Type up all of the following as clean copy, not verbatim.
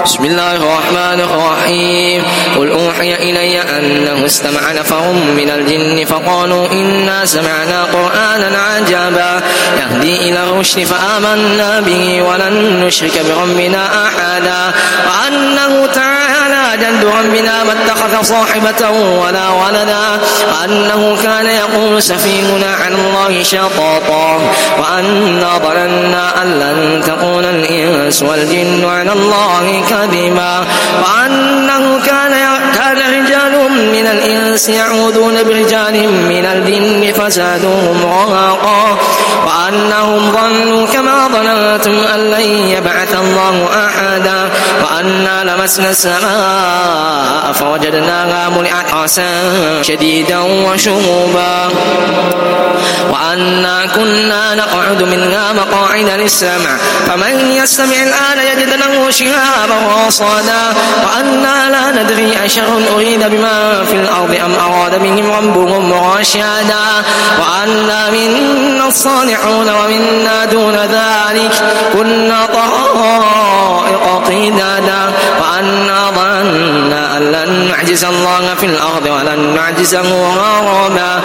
بسم الله الرحمن الرحيم قل أوحي إلي أنه استمع نفر من الجن فقالوا إنا سمعنا قرآنا عجبا يهدي إلى الرشد فآمنا به ولن نشرك بربنا أحدا وأنه تعالى جد ربنا ما اتخذ صاحبة ولا ولدا وأنه كان يقول سفيهنا عن الله شططا وأنا ظننا أن لن تقول الإنس والجن على الله كذبا وأنه كان رجال من الإنس يعوذون برجال من الجن فزادوهم رهقا وأنهم ظنوا كما ظننتم أن لن يبعث الله أحدا وأنا لمسنا السماء فوجدناها ملئت حرسا شديدا وشهبا وأنا كنا نقعد منها مقاعد للسمع فمن يستمع الآن يجد له شهابا رصدا وأنا لا ندري أشر أريد بما في الأرض أم أراد بهم ربهم رشدا وأنا منا الصالحون ومنا دون ذلك كنا طرائق قدادا وأنا ظننا أن لن نعجز الله في الأرض ولن نعجزه هربا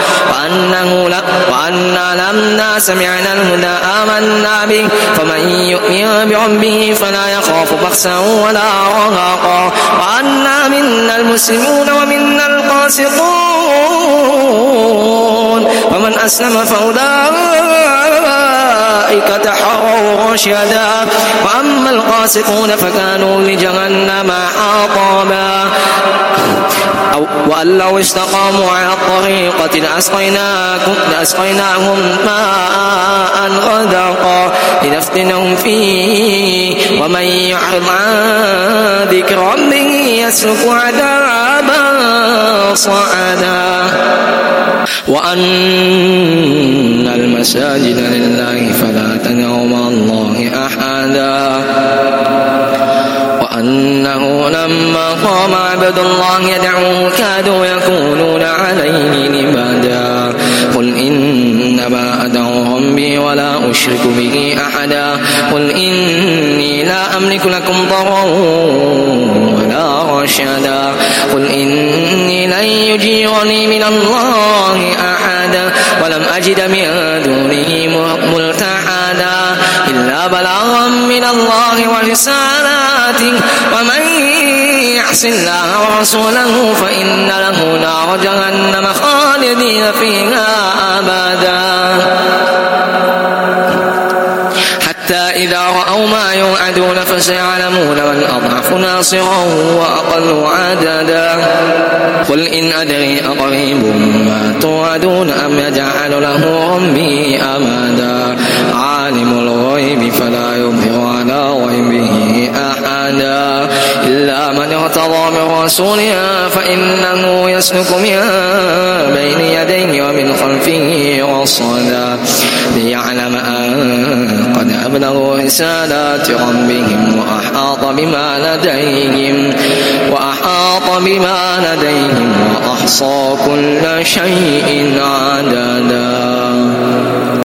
وأنا لما سمعنا الهدى آمنا به فمن يؤمن بربه فلا يخاف بخسا ولا رهقا وأنا منا المسلمون ومنا القاسطون ومن أسلم فأولئك تحروا رشدا وأما القاسطون فكانوا لجهنم حطبا وأن لو استقاموا على الطريقة لأسقيناهم ماء غدقا لنفتنهم فيه ومن يعرض عن ذكر ربه يسلك عذابا صعدا وأن المساجد لله فلا تدعوا مع الله أحدا وأنه لما قام عبد الله يدعوه كادوا يكونون عليه لبدا قل إنما أدعو ربي ولا أشرك به أحدا قل إني لا أملك لكم ضرا ولا رشدا قل إني لن يجيرني من الله أحدا ولم أجد من دونه ملتحدا إلا بلاغا من الله ورسالاته ومن يعص الله ورسوله فإن له نار جهنم خالدين فيها أبدا حتى إذا رأوا ما يوعدون فسيعلمون من أضعف ناصرا وأقل عددا قل إن أدري أقريب ما توعدون أم يجعل له ربي أمدا عالم الغيب فلا يظهر على غيبه أحدا إلا من ارتضى من رسول فإنه يسلك من بين يديه ومن خلفه رصدا ليعلم أن قد أبلغوا رسالات ربهم وأحاط بما لديهم وأحصى كل شيء عددا.